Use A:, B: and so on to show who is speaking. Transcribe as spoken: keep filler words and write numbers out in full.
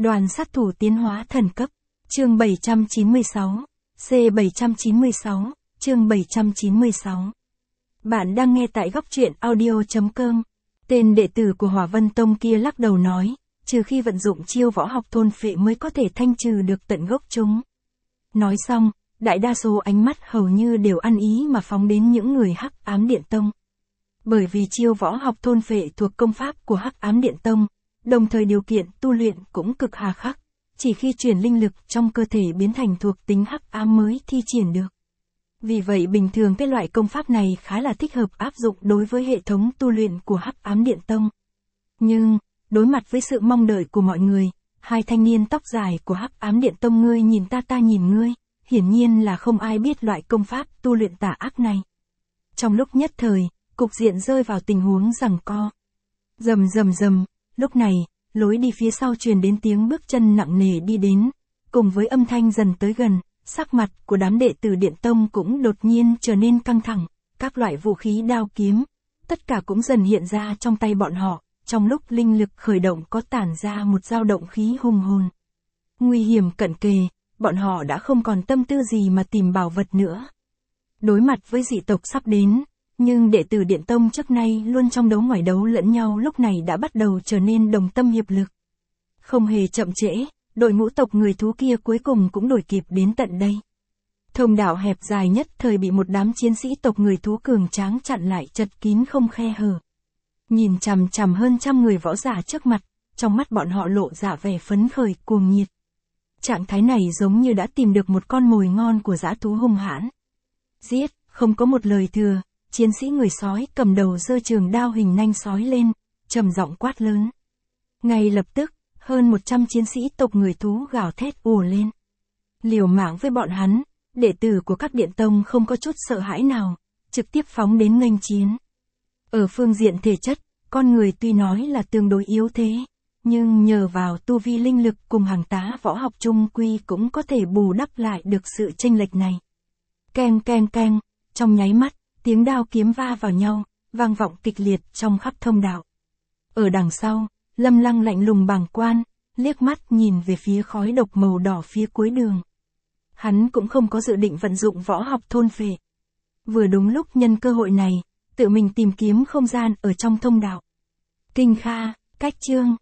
A: Đoàn sát thủ tiến hóa thần cấp. Chương bảy trăm chín mươi sáu. C bảy trăm chín mươi sáu. Chương bảy trăm chín mươi sáu. Bạn đang nghe tại góc truyện audio chấm com. Tên đệ tử của Hỏa Vân Tông kia lắc đầu nói, trừ khi vận dụng chiêu võ học thôn phệ mới có thể thanh trừ được tận gốc chúng. Nói xong, đại đa số ánh mắt hầu như đều ăn ý mà phóng đến những người Hắc Ám Điện Tông. Bởi vì chiêu võ học thôn phệ thuộc công pháp của Hắc Ám Điện Tông, đồng thời điều kiện tu luyện cũng cực hà khắc, chỉ khi chuyển linh lực trong cơ thể biến thành thuộc tính hắc ám mới thi triển được. Vì vậy bình thường cái loại công pháp này khá là thích hợp áp dụng đối với hệ thống tu luyện của Hắc Ám Điện Tông. Nhưng, đối mặt với sự mong đợi của mọi người, hai thanh niên tóc dài của Hắc Ám Điện Tông ngươi nhìn ta ta nhìn ngươi, hiển nhiên là không ai biết loại công pháp tu luyện tà ác này. Trong lúc nhất thời, cục diện rơi vào tình huống giằng co. Rầm rầm rầm, lúc này, lối đi phía sau truyền đến tiếng bước chân nặng nề đi đến, cùng với âm thanh dần tới gần, sắc mặt của đám đệ tử Điện Tông cũng đột nhiên trở nên căng thẳng, các loại vũ khí đao kiếm, tất cả cũng dần hiện ra trong tay bọn họ, trong lúc linh lực khởi động có tản ra một dao động khí hùng hồn. Nguy hiểm cận kề, bọn họ đã không còn tâm tư gì mà tìm bảo vật nữa. Đối mặt với dị tộc sắp đến, nhưng đệ tử Điện Tông trước nay luôn trong đấu ngoài đấu lẫn nhau lúc này đã bắt đầu trở nên đồng tâm hiệp lực. Không hề chậm trễ, đội ngũ tộc người thú kia cuối cùng cũng đuổi kịp đến tận đây. Thông đạo hẹp dài nhất thời bị một đám chiến sĩ tộc người thú cường tráng chặn lại chật kín không khe hở. Nhìn chằm chằm hơn trăm người võ giả trước mặt, trong mắt bọn họ lộ ra vẻ phấn khởi cuồng nhiệt. Trạng thái này giống như đã tìm được một con mồi ngon của dã thú hung hãn. Giết, không có một lời thừa. Chiến sĩ người sói cầm đầu giơ trường đao hình nanh sói lên, trầm giọng quát lớn. Ngay lập tức, hơn một trăm chiến sĩ tộc người thú gào thét ùa lên. Liều mạng với bọn hắn, đệ tử của các điện tông không có chút sợ hãi nào, trực tiếp phóng đến nghênh chiến. Ở phương diện thể chất, con người tuy nói là tương đối yếu thế, nhưng nhờ vào tu vi linh lực cùng hàng tá võ học trung quy cũng có thể bù đắp lại được sự chênh lệch này. Keng keng keng, trong nháy mắt, tiếng đao kiếm va vào nhau, vang vọng kịch liệt trong khắp thông đạo. Ở đằng sau, Lâm Lăng lạnh lùng bàng quan, liếc mắt nhìn về phía khói độc màu đỏ phía cuối đường. Hắn cũng không có dự định vận dụng võ học thôn phệ. Vừa đúng lúc nhân cơ hội này, tự mình tìm kiếm không gian ở trong thông đạo. Kinh Kha, cách chương,